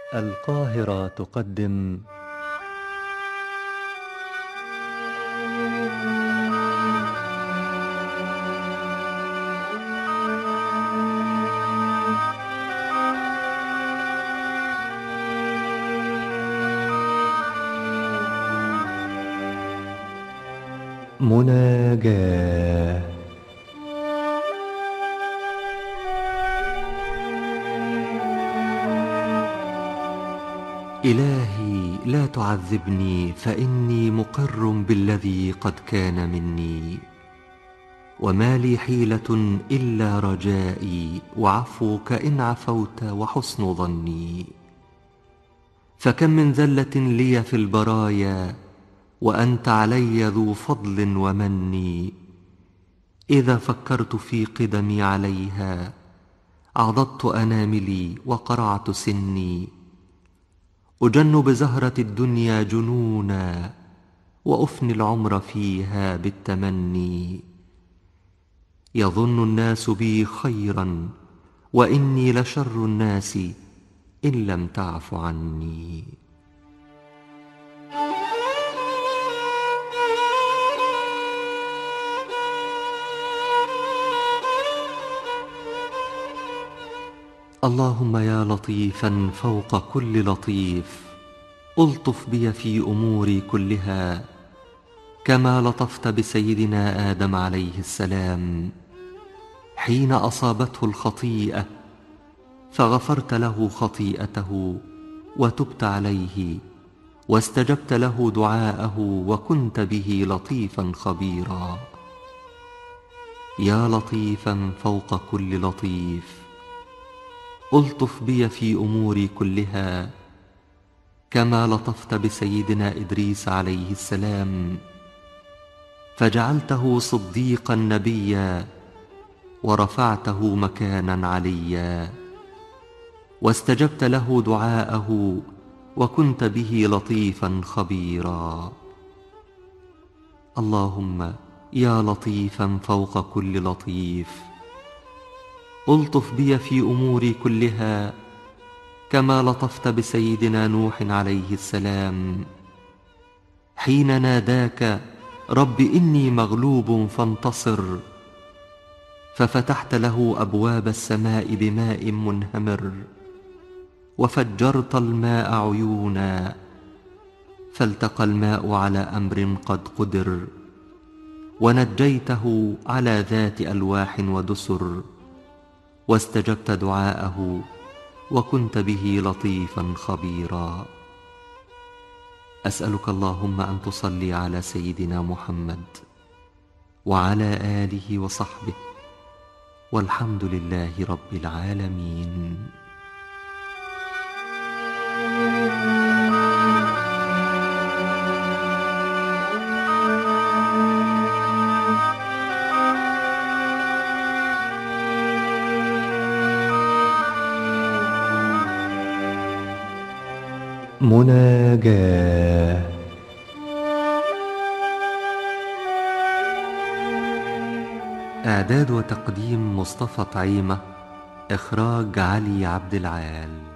القاهرة تقدم مناجاة. إلهي لا تعذبني فإني مقر بالذي قد كان مني، وما لي حيلة إلا رجائي وعفوك إن عفوت وحسن ظني. فكم من زلة لي في البرايا وأنت علي ذو فضل ومن، إذا فكرت في قدمي عليها عضضت أناملي وقرعت سني. أجن بزهرة الدنيا جنونا وأفني العمر فيها بالتمني. يظن الناس بي خيرا وإني لشر الناس إن لم تعف عني. اللهم يا لطيفا فوق كل لطيف، ألطف بي في أموري كلها، كما لطفت بسيدنا آدم عليه السلام حين أصابته الخطيئة، فغفرت له خطيئته وتبت عليه واستجبت له دعاءه وكنت به لطيفا خبيرا. يا لطيفا فوق كل لطيف، ألطف بي في أموري كلها، كما لطفت بسيدنا إدريس عليه السلام فجعلته صديقا نبيا ورفعته مكانا عليا، واستجبت له دعاءه وكنت به لطيفا خبيرا. اللهم يا لطيفا فوق كل لطيف، ألطف بي في أموري كلها، كما لطفت بسيدنا نوح عليه السلام حين ناداك رب إني مغلوب فانتصر، ففتحت له أبواب السماء بماء منهمر وفجرت الماء عيونا، فالتقى الماء على أمر قد قدر، ونجيته على ذات ألواح ودسر، واستجبت دعاءه وكنت به لطيفا خبيرا. أسألك اللهم أن تصلي على سيدنا محمد وعلى آله وصحبه، والحمد لله رب العالمين. مناجاة. إعداد وتقديم مصطفى طعيمة، إخراج علي عبد العال.